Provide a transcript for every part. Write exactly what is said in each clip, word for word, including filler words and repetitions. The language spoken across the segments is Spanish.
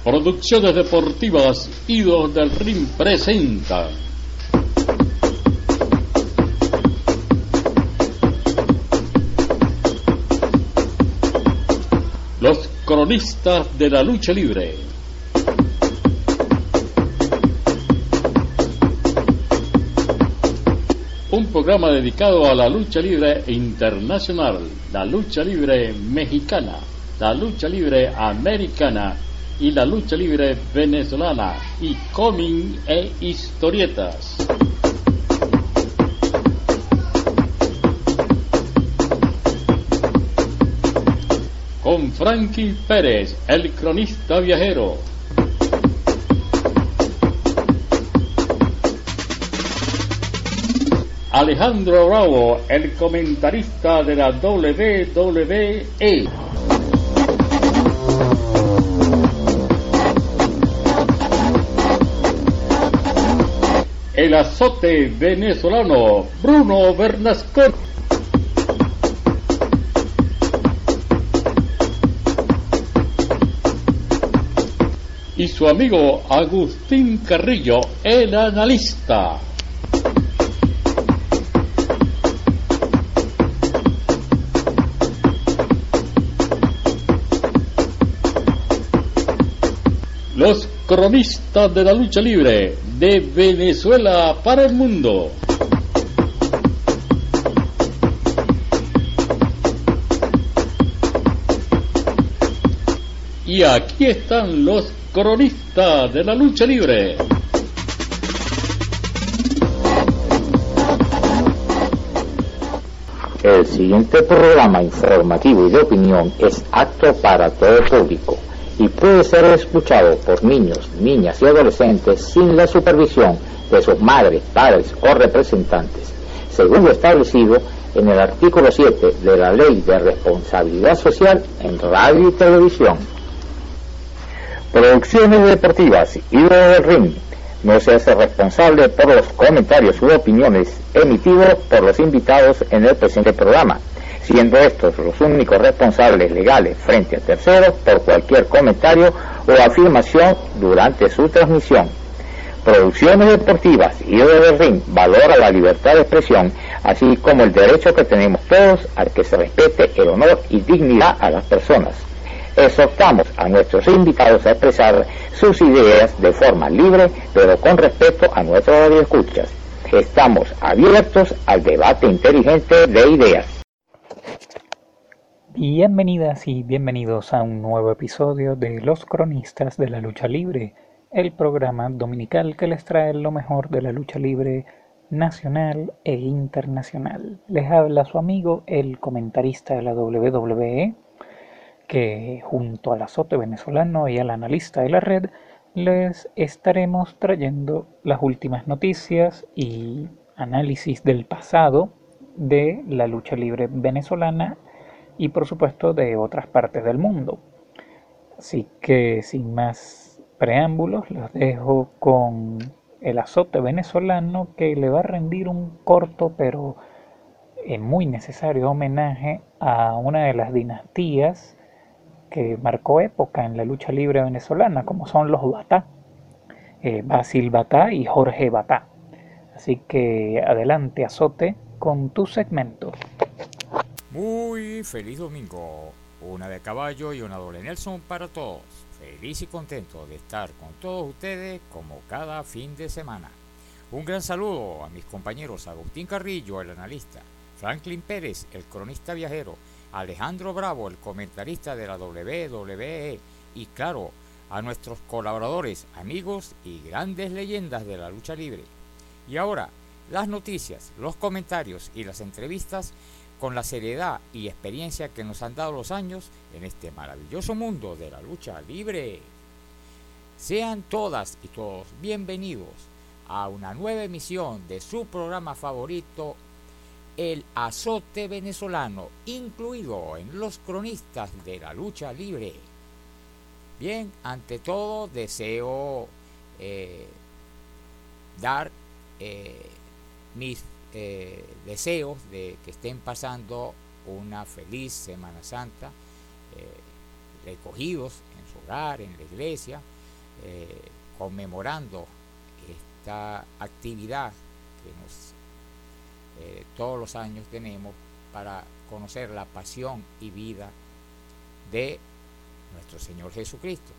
Producciones Deportivas Ídolos del Ring presenta Los Cronistas de la Lucha Libre. Un programa dedicado a la lucha libre internacional, la lucha libre mexicana, la lucha libre americana y la lucha libre venezolana, y cómic e historietas. Con Frankie Pérez, el cronista viajero. Alejandro Bravo, el comentarista de la doble u doble u E. El azote venezolano, Bruno Bernasconi. Y su amigo Agustín Carrillo, el analista. Los cronistas de la lucha libre, de Venezuela para el mundo. Y aquí están los cronistas de la lucha libre. El siguiente programa informativo y de opinión es apto para todo público y puede ser escuchado por niños, niñas y adolescentes sin la supervisión de sus madres, padres o representantes, según lo establecido en el artículo siete de la Ley de Responsabilidad Social en Radio y Televisión. Producciones deportivas Ídolos del Ring no se hace responsable por los comentarios u opiniones emitidos por los invitados en el presente programa, siendo estos los únicos responsables legales frente a terceros por cualquier comentario o afirmación durante su transmisión. Producciones deportivas Ídolos del Ring valora la libertad de expresión, así como el derecho que tenemos todos al que se respete el honor y dignidad a las personas. Exhortamos a nuestros invitados a expresar sus ideas de forma libre, pero con respeto a nuestros radioescuchas. Estamos abiertos al debate inteligente de ideas. Bienvenidas y bienvenidos a un nuevo episodio de Los Cronistas de la Lucha Libre, el programa dominical que les trae lo mejor de la lucha libre nacional e internacional. Les habla su amigo, el comentarista de la doble u doble u E, que junto al azote venezolano y al analista de la red les estaremos trayendo las últimas noticias y análisis del pasado de la lucha libre venezolana y por supuesto de otras partes del mundo. Así que sin más preámbulos los dejo con el azote venezolano, que le va a rendir un corto pero muy necesario homenaje a una de las dinastías que marcó época en la lucha libre venezolana, como son los Batá, eh, Basil Batá y Jorge Batá. Así que adelante, azote, con tu segmento. Muy feliz domingo, una de caballo y una doble Nelson para todos. Feliz y contento de estar con todos ustedes como cada fin de semana. Un gran saludo a mis compañeros Agustín Carrillo, el analista, Franklin Pérez, el cronista viajero, Alejandro Bravo, el comentarista de la doble u doble u E, y claro, a nuestros colaboradores, amigos y grandes leyendas de la lucha libre. Y ahora, las noticias, los comentarios y las entrevistas con la seriedad y experiencia que nos han dado los años en este maravilloso mundo de la lucha libre. Sean todas y todos bienvenidos a una nueva emisión de su programa favorito, El Azote Venezolano, incluido en los cronistas de la lucha libre. Bien, ante todo deseo eh, dar eh, mis eh, deseos de que estén pasando una feliz Semana Santa, eh, recogidos en su hogar, en la iglesia, eh, conmemorando esta actividad que nos, eh, todos los años tenemos para conocer la pasión y vida de nuestro Señor Jesucristo.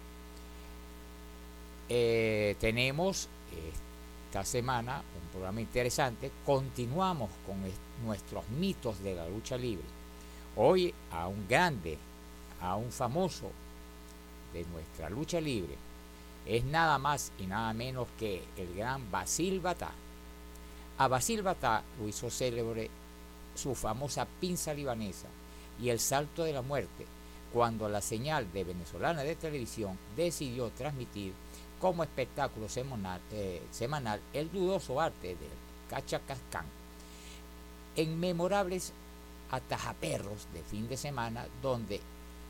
Eh, tenemos esta semana un programa interesante. Continuamos con nuestros mitos de la lucha libre. Hoy a un grande, a un famoso de nuestra lucha libre, es nada más y nada menos que el gran Basil Bata. A Basil Bata lo hizo célebre su famosa pinza libanesa y el salto de la muerte, cuando la señal de venezolana de televisión decidió transmitir como espectáculo semanal, eh, semanal el dudoso arte del cachacascán, en memorables atajaperros de fin de semana, donde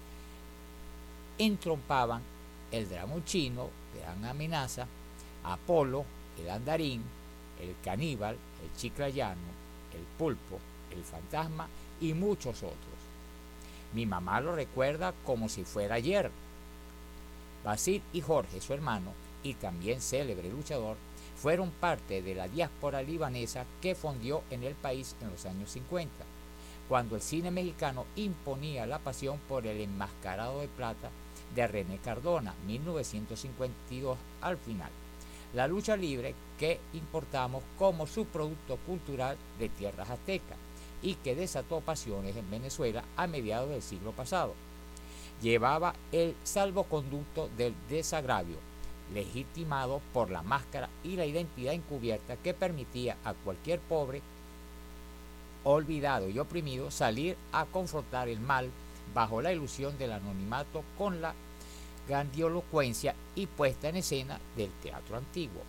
entrompaban el dragón chino, Gran Amenaza, Apolo, el andarín, el caníbal, el chiclayano, el pulpo, el fantasma y muchos otros. Mi mamá lo recuerda como si fuera ayer. Basil y Jorge, su hermano, y también célebre luchador, fueron parte de la diáspora libanesa que fondió en el país en los años cincuenta, cuando el cine mexicano imponía la pasión por el enmascarado de plata de René Cardona, mil novecientos cincuenta y dos al final. La lucha libre que importamos como subproducto cultural de tierras aztecas y que desató pasiones en Venezuela a mediados del siglo pasado. Llevaba el salvoconducto del desagravio, legitimado por la máscara y la identidad encubierta que permitía a cualquier pobre, olvidado y oprimido salir a confrontar el mal bajo la ilusión del anonimato con la grandilocuencia y puesta en escena del teatro antiguo.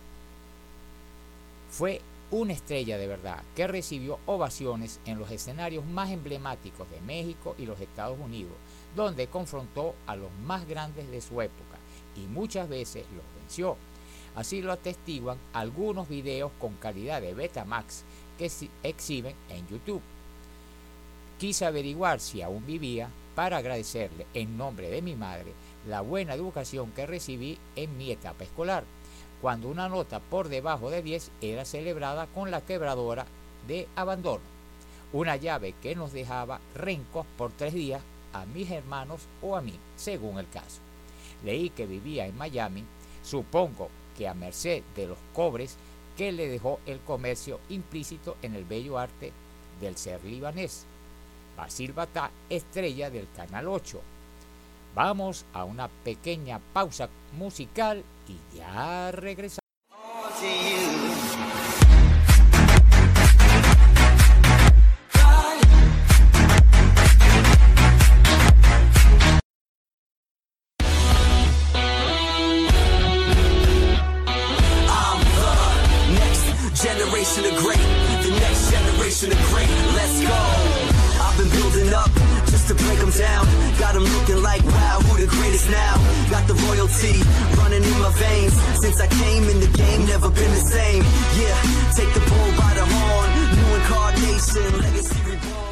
Fue una estrella de verdad que recibió ovaciones en los escenarios más emblemáticos de México y los Estados Unidos, donde confrontó a los más grandes de su época y muchas veces los venció. Así lo atestiguan algunos videos con calidad de Betamax que se exhiben en YouTube. Quise averiguar si aún vivía para agradecerle en nombre de mi madre la buena educación que recibí en mi etapa escolar, cuando una nota por debajo de diez era celebrada con la quebradora de abandono, una llave que nos dejaba rencos por tres días a mis hermanos o a mí, según el caso. Leí que vivía en Miami, supongo que a merced de los cobres que le dejó el comercio implícito en el bello arte del ser libanés. Basil Bata, estrella del Canal ocho. Vamos a una pequeña pausa musical y ya regresamos. Generation of great, the next generation of great, let's go. I've been building up just to break them down. Got them looking like, wow, who the greatest now? Got the royalty running in my veins. Since I came in the game, never been the same. Yeah, take the bull by the horn. New incarnation, legacy reborn.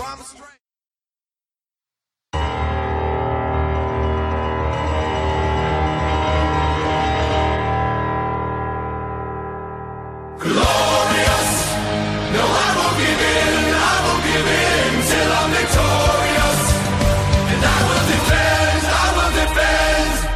I'm straight. Glorious, no, I won't give in, I won't give in till I'm victorious, and I will defend, I will defend.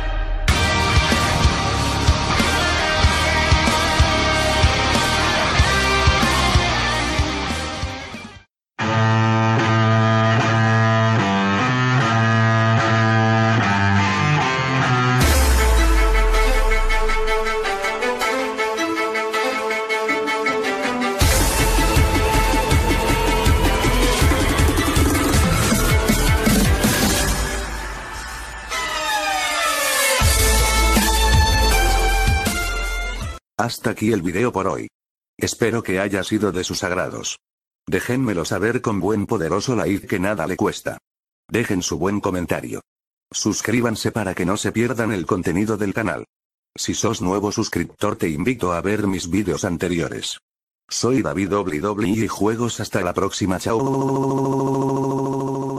Hasta aquí el video por hoy. Espero que haya sido de sus agrados. Déjenmelo saber con buen poderoso like que nada le cuesta. Dejen su buen comentario. Suscríbanse para que no se pierdan el contenido del canal. Si sos nuevo suscriptor te invito a ver mis vídeos anteriores. Soy David W W y juegos hasta la próxima, chao.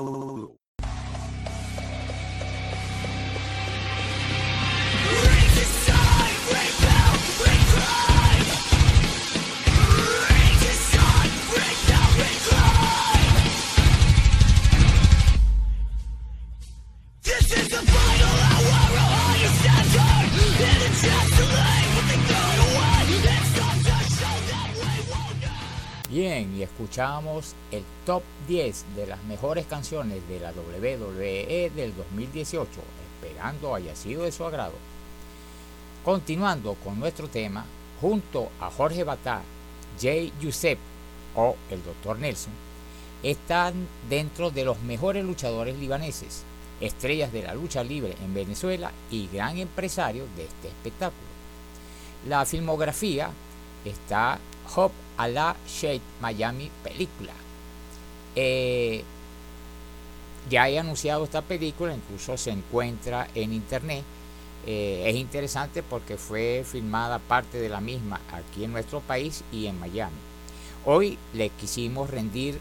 Bien, y escuchamos el top diez de las mejores canciones de la W W E del dos mil dieciocho, esperando haya sido de su agrado. Continuando con nuestro tema, junto a Jorge Batá, Jay Youssef o el doctor Nelson, están dentro de los mejores luchadores libaneses, estrellas de la lucha libre en Venezuela y gran empresario de este espectáculo. La filmografía está Hop Allah Sheikh Miami película. Eh, ya he anunciado esta película, incluso se encuentra en internet. Eh, es interesante porque fue filmada parte de la misma aquí en nuestro país y en Miami. Hoy le quisimos rendir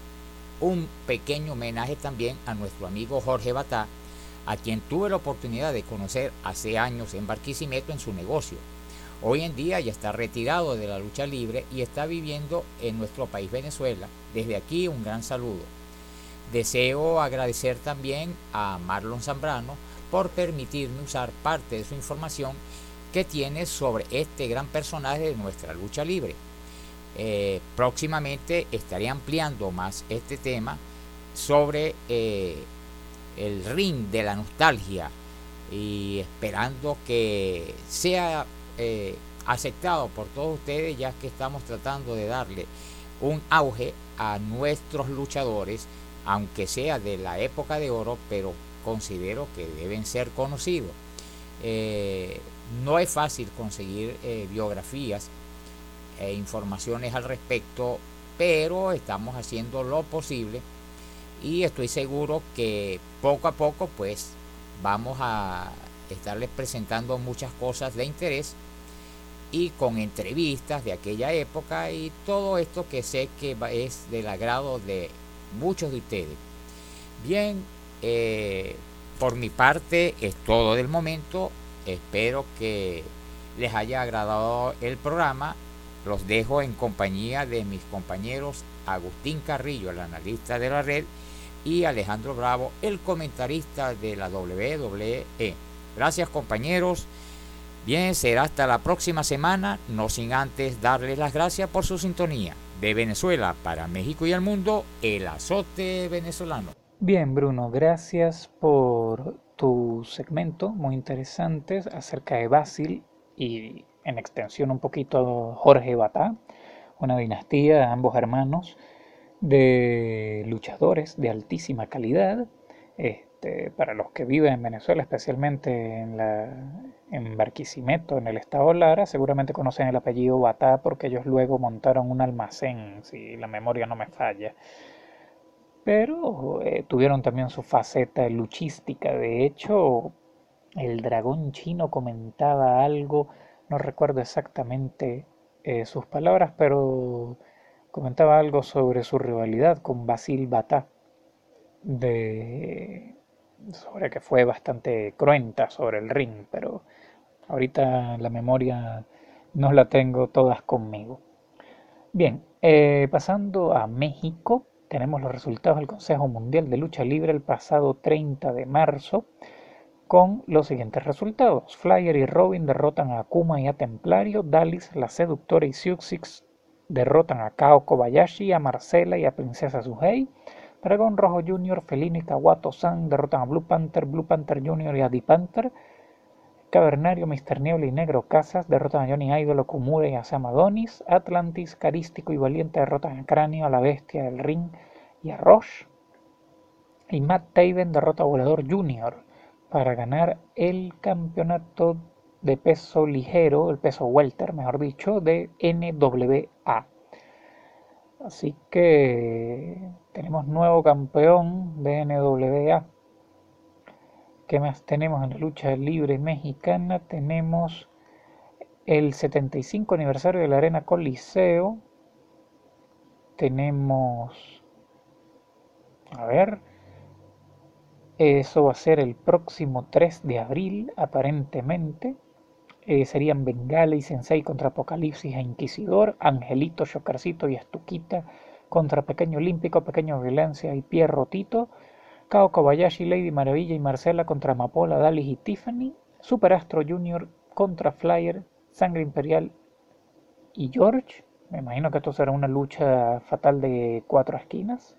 un pequeño homenaje también a nuestro amigo Jorge Batá, a quien tuve la oportunidad de conocer hace años en Barquisimeto en su negocio. Hoy en día ya está retirado de la lucha libre y está viviendo en nuestro país Venezuela. Desde aquí un gran saludo. Deseo agradecer también a Marlon Zambrano por permitirme usar parte de su información que tiene sobre este gran personaje de nuestra lucha libre. Eh, próximamente estaré ampliando más este tema sobre eh, el ring de la nostalgia y esperando que sea Eh, aceptado por todos ustedes, ya que estamos tratando de darle un auge a nuestros luchadores, aunque sea de la época de oro, pero considero que deben ser conocidos. Eh, no es fácil conseguir eh, biografías e informaciones al respecto, pero estamos haciendo lo posible y estoy seguro que poco a poco pues vamos a estarles presentando muchas cosas de interés y con entrevistas de aquella época y todo esto que sé que es del agrado de muchos de ustedes. Bien, eh, por mi parte es todo del momento. Espero que les haya agradado el programa. Los dejo en compañía de mis compañeros Agustín Carrillo, el analista de la red, y Alejandro Bravo, el comentarista de la W W E. Gracias, compañeros. Bien, será hasta la próxima semana, no sin antes darles las gracias por su sintonía. De Venezuela para México y el mundo, el azote venezolano. Bien, Bruno, gracias por tu segmento muy interesante acerca de Basil y en extensión un poquito Jorge Batá, una dinastía, ambos hermanos de luchadores de altísima calidad. Este, para los que viven en Venezuela, especialmente en, la, en Barquisimeto, en el estado Lara, seguramente conocen el apellido Batá porque ellos luego montaron un almacén, si la memoria no me falla. Pero eh, tuvieron también su faceta luchística. De hecho, el dragón chino comentaba algo, no recuerdo exactamente eh, sus palabras, pero comentaba algo sobre su rivalidad con Basil Bata, de sobre que fue bastante cruenta sobre el ring, pero ahorita la memoria no la tengo todas conmigo. Bien, eh, pasando a México, tenemos los resultados del Consejo Mundial de Lucha Libre el pasado treinta de marzo, con los siguientes resultados. Flyer y Robin derrotan a Akuma y a Templario. Dallas, la Seductora y Sioux Six derrotan a Kao Kobayashi, a Marcela y a Princesa Suhei. Dragón Rojo Junior, Felino y Kawato-san derrotan a Blue Panther, Blue Panther Junior y a D-Panther. Cavernario, mister Niebla y Negro Casas derrotan a Johnny Idol, Okumura y a Sam Adonis. Atlantis, Carístico y Valiente derrotan a Cráneo, a la Bestia del Ring y a Rush. Y Matt Taven derrota a Volador Junior para ganar el campeonato de peso ligero, el peso welter, mejor dicho, de N W A. Así que tenemos nuevo campeón de N W A. ¿Qué más tenemos en la lucha libre mexicana? Tenemos el setenta y cinco aniversario de la Arena Coliseo. Tenemos... A ver... Eso va a ser el próximo tres de abril, aparentemente. Eh, serían Bengala y Sensei contra Apocalipsis e Inquisidor, Angelito, Shokarcito y Estuquita contra Pequeño Olímpico, Pequeño Violencia y Pierro Tito, Kao Kobayashi, Lady Maravilla y Marcela contra Amapola, Dallas y Tiffany, Super Astro Junior contra Flyer, Sangre Imperial y George. Me imagino que esto será una lucha fatal de cuatro esquinas.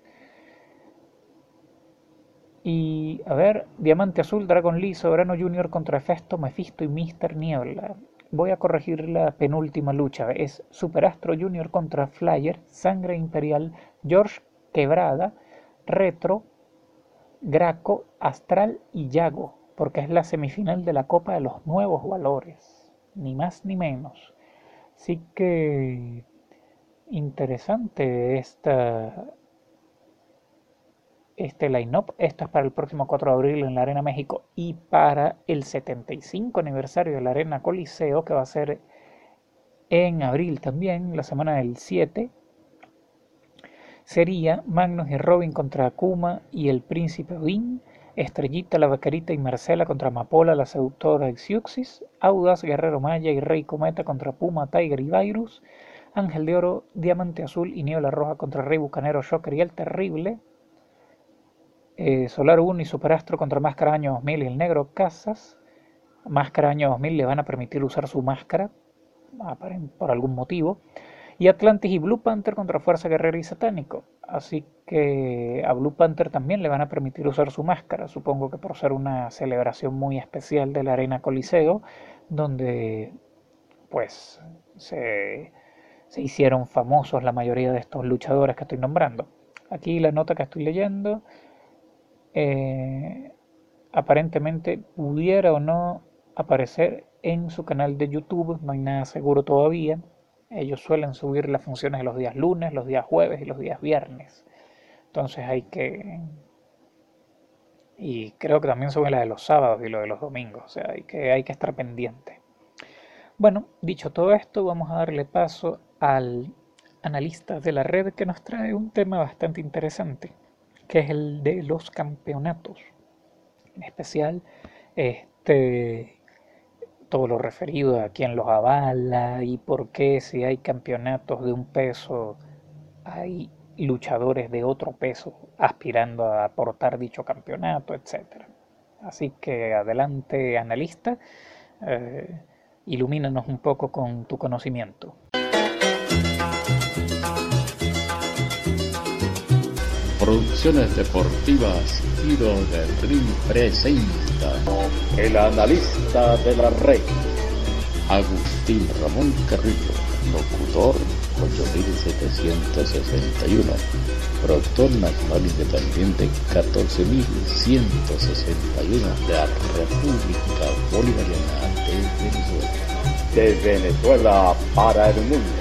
Y, a ver, Diamante Azul, Dragon Lee, Soberano Junior contra Festo, Mephisto y mister Niebla. Voy a corregir la penúltima lucha. Es Super Astro Junior contra Flyer, Sangre Imperial, George Quebrada, Retro, Graco, Astral y Yago, porque es la semifinal de la Copa de los Nuevos Valores. Ni más ni menos. Así que... interesante esta... este line-up. Esto es para el próximo cuatro de abril en la Arena México y para el setenta y cinco aniversario de la Arena Coliseo, que va a ser en abril también, la semana del siete. Sería Magnus y Robin contra Akuma y el Príncipe Odín, Estrellita, la Vaquerita y Marcela contra Amapola, la Seductora y Siuxis, Audaz, Guerrero Maya y Rey Cometa contra Puma, Tiger y Virus, Ángel de Oro, Diamante Azul y Niebla Roja contra Rey Bucanero, Shocker y el Terrible, Eh, Solar uno y Superastro contra Máscara Año dos mil y el Negro Casas. Máscara Año dos mil le van a permitir usar su máscara por algún motivo. Y Atlantis y Blue Panther contra Fuerza Guerrera y Satánico. Así que a Blue Panther también le van a permitir usar su máscara. Supongo que por ser una celebración muy especial de la Arena Coliseo, donde pues se, se hicieron famosos la mayoría de estos luchadores que estoy nombrando. Aquí la nota que estoy leyendo... Eh, aparentemente pudiera o no aparecer en su canal de YouTube, no hay nada seguro todavía. Ellos suelen subir las funciones los días lunes, los días jueves y los días viernes, entonces hay que... y creo que también suben la de los sábados y lo de los domingos, o sea, hay que, hay que estar pendiente. Bueno, dicho todo esto, vamos a darle paso al analista de la red, que nos trae un tema bastante interesante, que es el de los campeonatos, en especial este, todo lo referido a quién los avala y por qué si hay campeonatos de un peso hay luchadores de otro peso aspirando a aportar dicho campeonato, etcétera. Así que adelante, analista, eh, ilumínanos un poco con tu conocimiento. Producciones Deportivas Giro del Ring presenta el analista de la red, Agustín Ramón Carrillo, locutor ocho mil setecientos sesenta y uno, productor nacional independiente catorce mil ciento sesenta y uno de la República Bolivariana de Venezuela. De Venezuela para el mundo.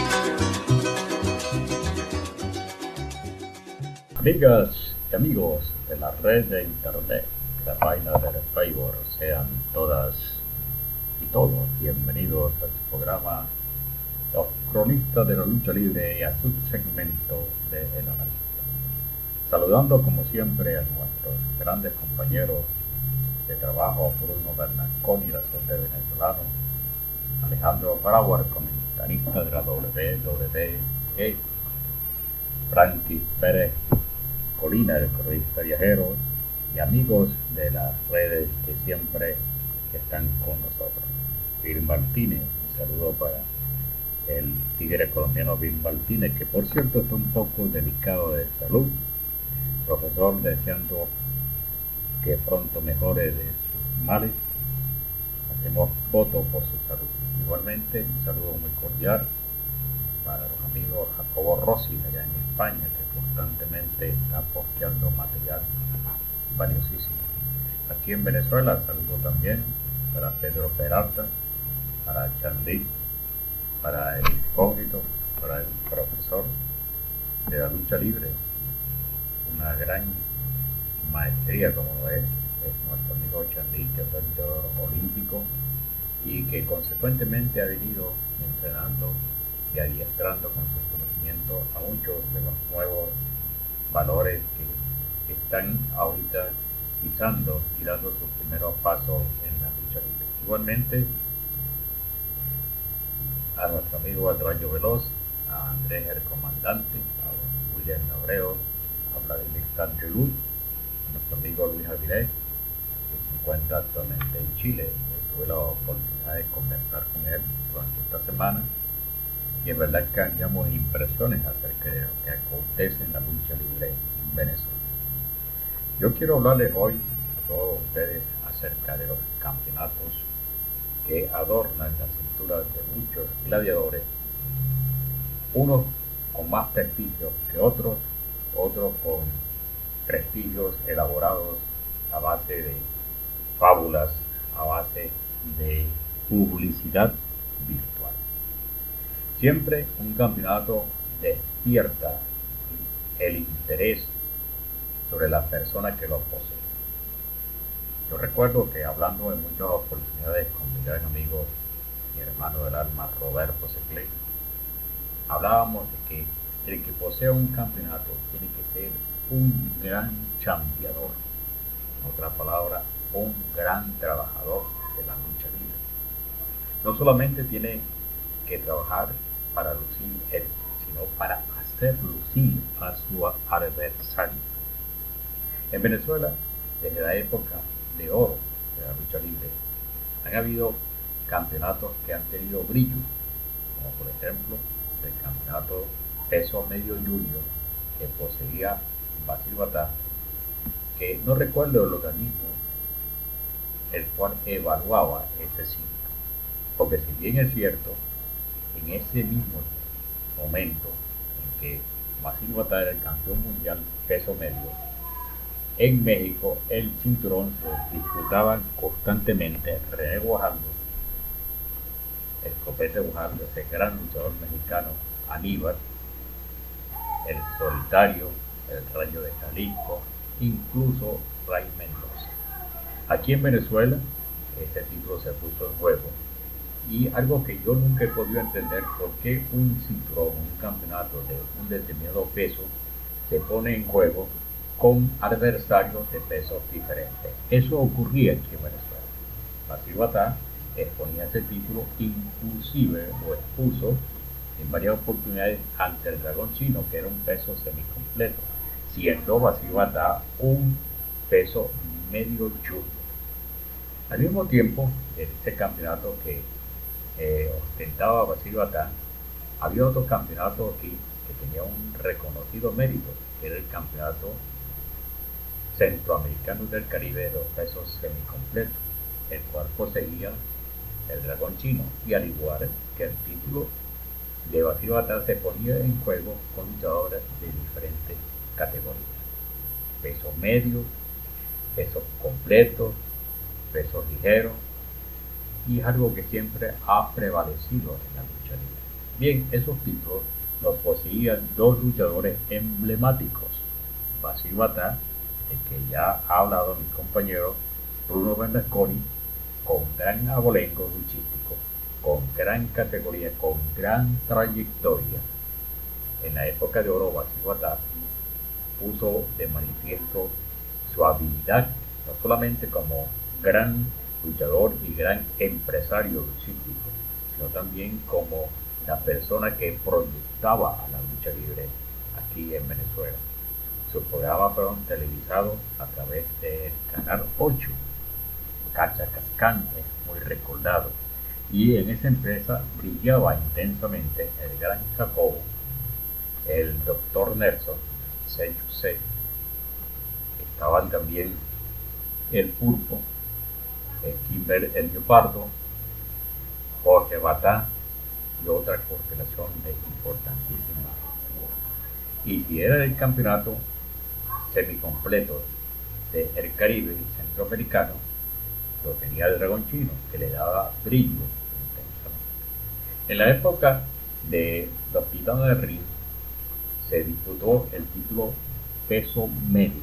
Amigas y amigos de la red de internet, la página del Facebook, sean todas y todos bienvenidos a su programa los cronistas de la lucha libre y a su segmento de El Analista. Saludando como siempre a nuestros grandes compañeros de trabajo, Bruno Bernasconi, la suerte venezolano, Alejandro Brauer, comentarista de la W W E, Francis Pérez Colina, el cronista viajero, y amigos de las redes que siempre están con nosotros. Bill Martínez, un saludo para el tigre colombiano Bill Martínez, que por cierto está un poco delicado de salud. Profesor, deseando que pronto mejore de sus males. Hacemos voto por su salud. Igualmente, un saludo muy cordial para los amigos Jacobo Rossi allá en España, que constantemente está posteando material valiosísimo. Aquí en Venezuela, saludo también para Pedro Peralta, para Chandy, para el incógnito, para el profesor de la lucha libre, una gran maestría como lo es, es nuestro amigo Chandy, que fue luchador olímpico y que consecuentemente ha venido entrenando y adiestrando con sus conocimientos a muchos de los nuevos valores que están ahorita pisando y dando sus primeros pasos en la lucha libre. Igualmente a nuestro amigo El Rayo Veloz, a Andrés el Comandante, a William Abreu, a Vladimir Cantelú, a nuestro amigo Luis Avilés, que se encuentra actualmente en Chile. Tuve la oportunidad de conversar con él durante esta semana y en verdad cambiamos impresiones acerca de lo que acontece en la lucha libre en Venezuela. Yo quiero hablarles hoy a todos ustedes acerca de los campeonatos que adornan la cintura de muchos gladiadores, unos con más prestigio que otros, otros con prestigios elaborados a base de fábulas, a base de publicidad virtual. Siempre un campeonato despierta el interés sobre la persona que lo posee. Yo recuerdo que hablando en muchas oportunidades con mi gran amigo, mi hermano del alma, Roberto Seclé, hablábamos de que el que posea un campeonato tiene que ser un gran champiador, en otra palabra, un gran trabajador de la lucha libre. No solamente tiene que trabajar para lucir él, sino para hacer lucir a su adversario. En Venezuela, desde la época de oro de la lucha libre, han habido campeonatos que han tenido brillo, como por ejemplo el campeonato peso medio junior que poseía Basil Batá, que no recuerdo el organismo el cual evaluaba ese cinto, porque si bien es cierto, en ese mismo momento en que Basil Batá era el campeón mundial peso medio, en México el cinturón se disputaban constantemente René Guajardo, el Copete Guajardo, ese gran luchador mexicano, Aníbal, el Solitario, el Rayo de Jalisco, incluso Ray Mendoza. Aquí en Venezuela este título se puso en juego y algo que yo nunca he podido entender, por qué un cinturón, un campeonato de un determinado peso se pone en juego con adversarios de pesos diferentes. Eso ocurría aquí en Venezuela. Basil Batá exponía ese título, inclusive lo expuso en varias oportunidades ante el Dragón Chino, que era un peso semicompleto, siendo Basil Batá un peso medio junior. Al mismo tiempo, en este campeonato que eh, ostentaba Basil Batá, había otro campeonato aquí que tenía un reconocido mérito, que era el campeonato centroamericano del Caribe de los pesos semicompletos, el cual poseía el Dragón Chino, y al igual que el título de Basil Batá se ponía en juego con luchadores de diferentes categorías: peso medio, pesos completos, pesos ligeros, y es algo que siempre ha prevalecido en la lucha libre. Bien, esos títulos los poseían dos luchadores emblemáticos: Basil Batá, de que ya ha hablado mi compañero Bruno Bernasconi, con gran abolengo luchístico, con gran categoría, con gran trayectoria, en la época de oro Basiwata, puso de manifiesto su habilidad, no solamente como gran luchador y gran empresario luchístico, sino también como la persona que proyectaba a la lucha libre aquí en Venezuela. Sus programas fueron televisados a través del Canal ocho, Cachacascán es muy recordado, y en esa empresa brillaba intensamente el gran Jacobo, el doctor Nelson, C C, estaban también el Pulpo, el Kimber El Leopardo, Jorge Batá y otra constelación de importantísimas figuras. Y si era el campeonato semicompleto del Caribe y Centroamericano, lo tenía el Dragón Chino, que le daba brillo intensamente. En la época de los Titanes del Ring se disputó el título peso medio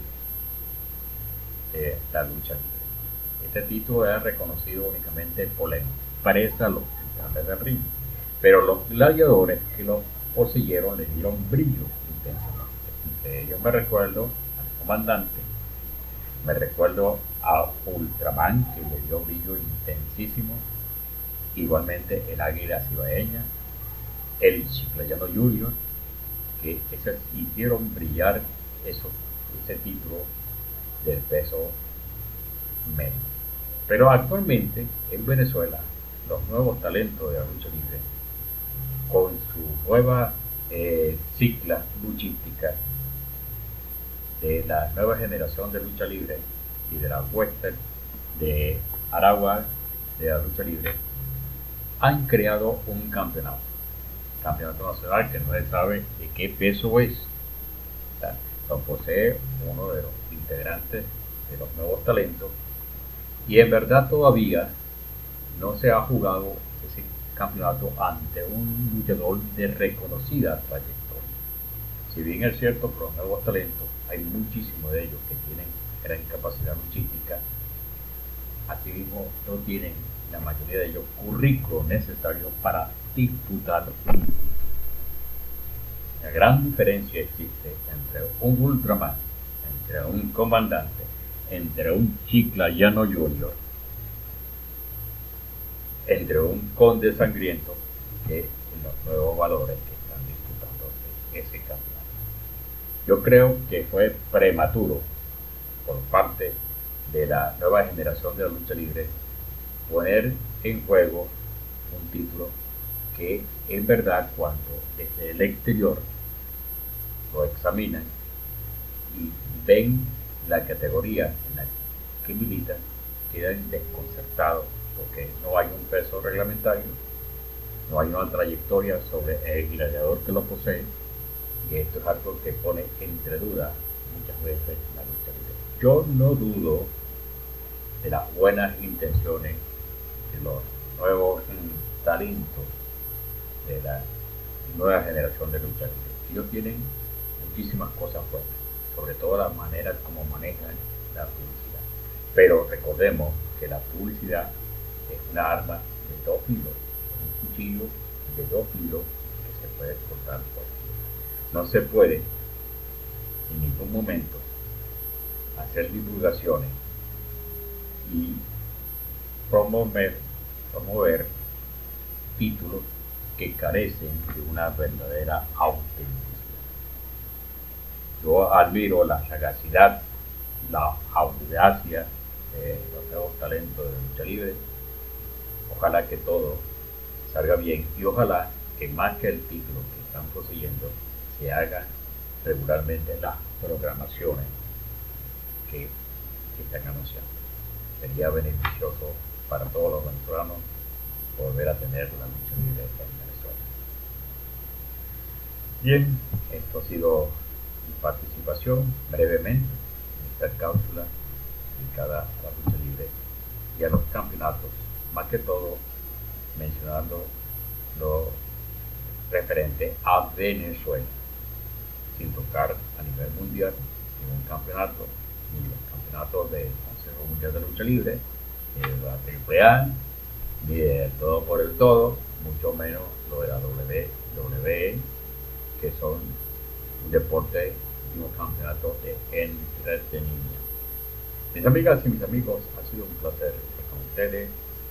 de la lucha libre. Este título era reconocido únicamente por la empresa Los Titanes del Ring, pero los gladiadores que lo poseyeron le dieron brillo intensamente. Entre ellos me recuerdo al comandante, me recuerdo a Ultraman, que le dio brillo intensísimo, igualmente el Águila Cibaeña, el Chiclayano Junior, que esas hicieron brillar eso, ese título del peso medio. Pero actualmente en Venezuela los nuevos talentos de la lucha libre, con su nueva eh, cicla luchística de la nueva generación de lucha libre y de la western de Aragua de la lucha libre, han creado un campeonato campeonato nacional que no se sabe de qué peso es. O sea, lo posee uno de los integrantes de los nuevos talentos, y en verdad todavía no se ha jugado ese campeonato ante un luchador de reconocida trayectoria. Si bien es cierto que los nuevos talentos, hay muchísimos de ellos que tienen gran capacidad luchística, asimismo no tienen la mayoría de ellos currículo necesario para disputar un título. La gran diferencia existe entre un Ultraman, entre un comandante, entre un Chiclayano Junior, entre un Conde Sangriento, que en los nuevos valores que están disputando ese campeonato. Yo creo que fue prematuro por parte de la nueva generación de la lucha libre poner en juego un título que en verdad cuando desde el exterior lo examinan y ven la categoría en la que militan, quedan desconcertados porque no hay un peso reglamentario, no hay una trayectoria sobre el gladiador que lo posee, y esto es algo que pone entre duda muchas veces la lucha libre. Yo no dudo de las buenas intenciones de los nuevos mm, talentos de la nueva generación de lucha libre. Ellos tienen muchísimas cosas buenas, sobre todo la manera como manejan la publicidad. Pero recordemos que la publicidad es una arma de dos filos, un cuchillo de dos filos que se puede cortar fuera. No se puede en ningún momento hacer divulgaciones y promover, promover títulos que carecen de una verdadera autenticidad. Yo admiro la sagacidad, la audacia de los nuevos talentos de lucha libre. Ojalá que todo salga bien y ojalá que más que el título que están poseyendo se hagan regularmente las programaciones que, que están anunciando. Sería beneficioso para todos los venezolanos volver a tener la lucha libre en Venezuela. Bien, esto ha sido mi participación brevemente en esta cápsula dedicada a la lucha libre y a los campeonatos, más que todo mencionando lo referente a Venezuela, sin tocar a nivel mundial ningún campeonato, ni los campeonatos del Consejo Mundial de Lucha Libre, de la Triple A, ni el todo por el todo, mucho menos lo de la W W E, que son un deporte y un campeonato de entretenimiento. Mis amigas y mis amigos, ha sido un placer estar con ustedes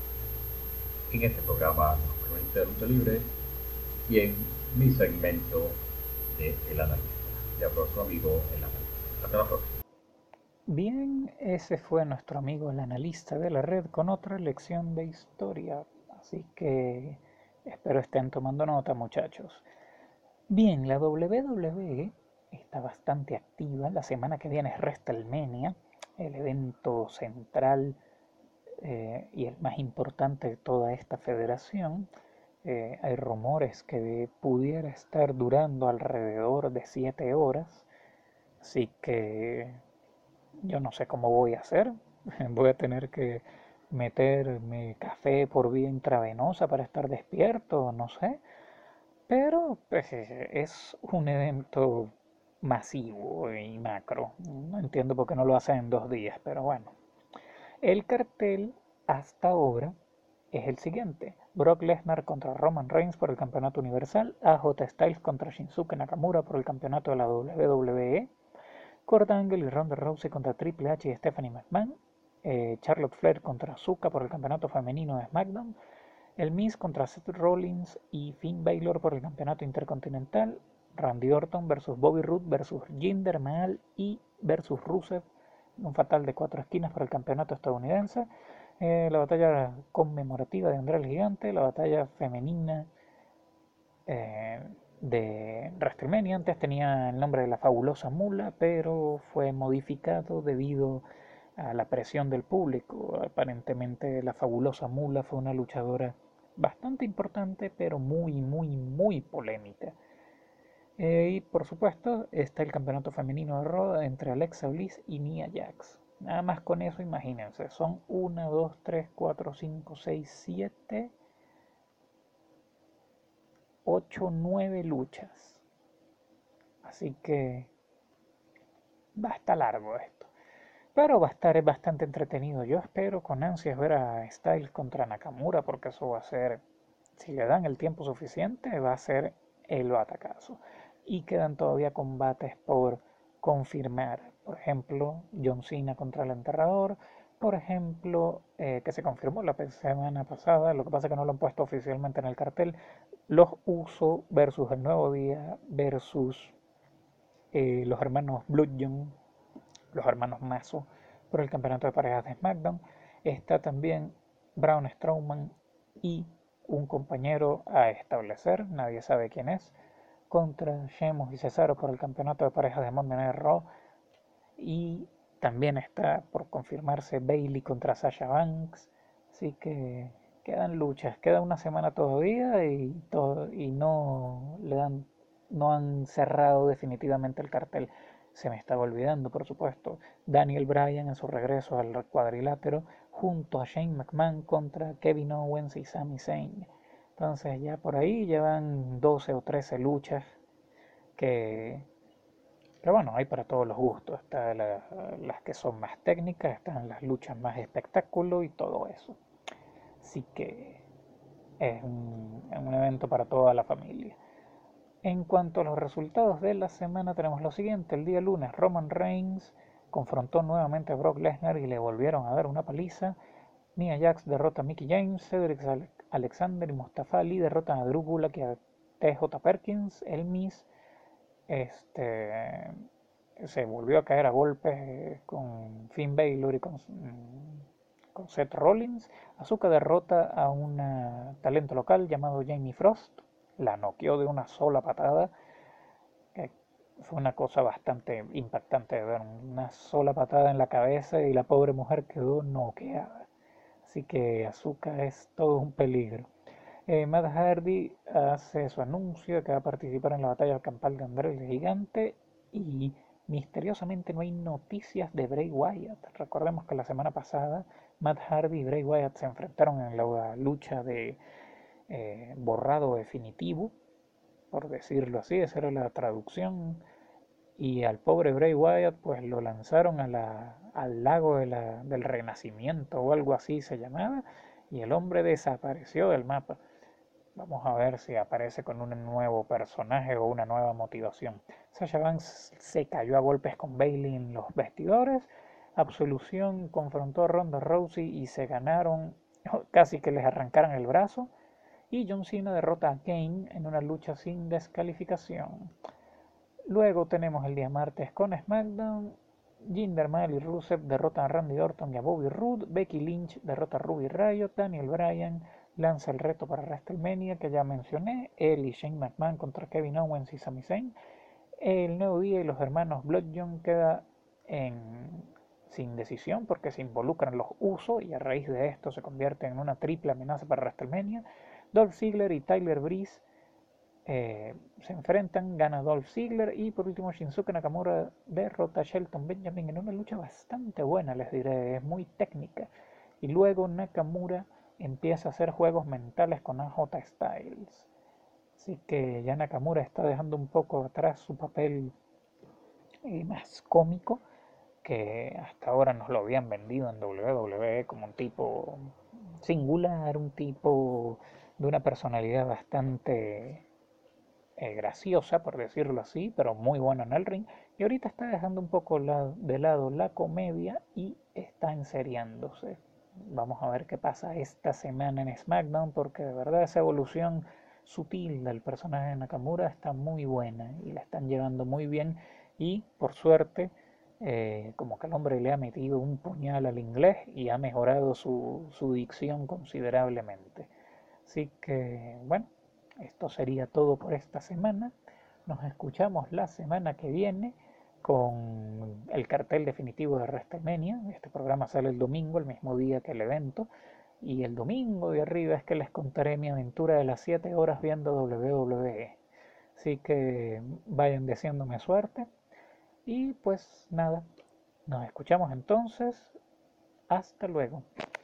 en este programa Los Cronistas de Lucha Libre y en mi segmento de El Analista. Le hablo a su amigo El Analista. Hasta la próxima. Bien, ese fue nuestro amigo el analista de la red con otra lección de historia, así que espero estén tomando nota, muchachos. Bien, la W W E está bastante activa. La semana que viene es WrestleMania, el evento central eh, y el más importante de toda esta federación. Eh, hay rumores que pudiera estar durando alrededor de siete horas, así que yo no sé cómo voy a hacer. Voy a tener que meterme café por vía intravenosa para estar despierto, no sé. Pero pues, es un evento masivo y macro. No entiendo por qué no lo hacen en dos días, pero bueno. El cartel hasta ahora es el siguiente: Brock Lesnar contra Roman Reigns por el campeonato universal, A J Styles contra Shinsuke Nakamura por el campeonato de la W W E, Kurt Angle y Ronda Rousey contra Triple H y Stephanie McMahon, eh, Charlotte Flair contra Asuka por el campeonato femenino de SmackDown, El Miz contra Seth Rollins y Finn Balor por el campeonato intercontinental, Randy Orton versus Bobby Roode versus Jinder Mahal y versus Rusev, un fatal de cuatro esquinas por el campeonato estadounidense, eh, la batalla conmemorativa de André el Gigante, la batalla femenina eh, de WrestleMania. Antes tenía el nombre de la Fabulosa Mula, pero fue modificado debido a la presión del público. Aparentemente la Fabulosa Mula fue una luchadora bastante importante, pero muy, muy, muy polémica. Eh, y por supuesto está el campeonato femenino de Raw entre Alexa Bliss y Nia Jax. Nada más con eso, imagínense, son uno, dos, tres, cuatro, cinco, seis, siete, ocho, nueve luchas. Así que va a estar largo esto. Pero va a estar bastante entretenido. Yo espero con ansias ver a Styles contra Nakamura, porque eso va a ser, si le dan el tiempo suficiente, va a ser el batacazo. Y quedan todavía combates por confirmar. Por ejemplo, John Cena contra el Enterrador. Por ejemplo, eh, que se confirmó la semana pasada, lo que pasa es que no lo han puesto oficialmente en el cartel, los Uso versus el Nuevo Día versus eh, los hermanos Bludgeon, los hermanos Mazo, por el campeonato de parejas de SmackDown. Está también Braun Strowman y un compañero a establecer, nadie sabe quién es, contra Sheamus y Cesaro por el campeonato de parejas de Monday Night Raw. Y también está por confirmarse Bayley contra Sasha Banks. Así que quedan luchas, queda una semana todavía y, todo, y no le dan, no han cerrado definitivamente el cartel. Se me estaba olvidando, por supuesto, Daniel Bryan en su regreso al cuadrilátero junto a Shane McMahon contra Kevin Owens y Sami Zayn. Entonces ya por ahí llevan doce o trece luchas que, que bueno, hay para todos los gustos. Están la, las que son más técnicas, están las luchas más espectáculo y todo eso. Así que es un, un evento para toda la familia. En cuanto a los resultados de la semana, tenemos lo siguiente. El día lunes, Roman Reigns confrontó nuevamente a Brock Lesnar y le volvieron a dar una paliza. Nia Jax derrota a Mickie James, Cedric Alexander y Mustafa Ali derrotan a Drew Gulak y a T J Perkins. El Miz este, se volvió a caer a golpes con Finn Balor y con, con Seth Rollins. Asuka derrota a un talento local llamado Jamie Frost. La noqueó de una sola patada. Eh, fue una cosa bastante impactante de ver, una sola patada en la cabeza y la pobre mujer quedó noqueada. Así que Asuka es todo un peligro. Eh, Matt Hardy hace su anuncio de que va a participar en la batalla campal de André el Gigante y misteriosamente no hay noticias de Bray Wyatt. Recordemos que la semana pasada Matt Hardy y Bray Wyatt se enfrentaron en la lucha de Eh, borrado definitivo, por decirlo así, esa era la traducción, y al pobre Bray Wyatt pues lo lanzaron a la, al lago de la, del Renacimiento o algo así se llamaba, y el hombre desapareció del mapa. Vamos a ver si aparece con un nuevo personaje o una nueva motivación. Sasha Banks se cayó a golpes con Bayley en los vestidores. Absolución confrontó a Ronda Rousey y se ganaron, casi que les arrancaron el brazo. Y John Cena derrota a Kane en una lucha sin descalificación. Luego tenemos el día martes con SmackDown. Jinder Mahal y Rusev derrotan a Randy Orton y a Bobby Roode. Becky Lynch derrota a Ruby Riott. Daniel Bryan lanza el reto para WrestleMania que ya mencioné. Él y Shane McMahon contra Kevin Owens y Sami Zayn. El Nuevo Día y los hermanos Bloodjohn queda en, sin decisión porque se involucran los Usos y a raíz de esto se convierte en una triple amenaza para WrestleMania. Dolph Ziggler y Tyler Breeze eh, se enfrentan, gana Dolph Ziggler y por último Shinsuke Nakamura derrota a Shelton Benjamin en una lucha bastante buena, les diré, es muy técnica. Y luego Nakamura empieza a hacer juegos mentales con A J Styles. Así que ya Nakamura está dejando un poco atrás su papel eh, más cómico, que hasta ahora nos lo habían vendido en W W E como un tipo singular, un tipo de una personalidad bastante eh, graciosa, por decirlo así, pero muy bueno en el ring. Y ahorita está dejando un poco la, de lado la comedia y está enseriándose. Vamos a ver qué pasa esta semana en SmackDown, porque de verdad esa evolución sutil del personaje de Nakamura está muy buena y la están llevando muy bien. Y por suerte, eh, como que el hombre le ha metido un puñal al inglés y ha mejorado su, su dicción considerablemente. Así que bueno, esto sería todo por esta semana. Nos escuchamos la semana que viene con el cartel definitivo de WrestleMania. Este programa sale el domingo, el mismo día que el evento. Y el domingo de arriba es que les contaré mi aventura de las siete horas viendo W W E. Así que vayan deseándome suerte. Y pues nada, nos escuchamos entonces. Hasta luego.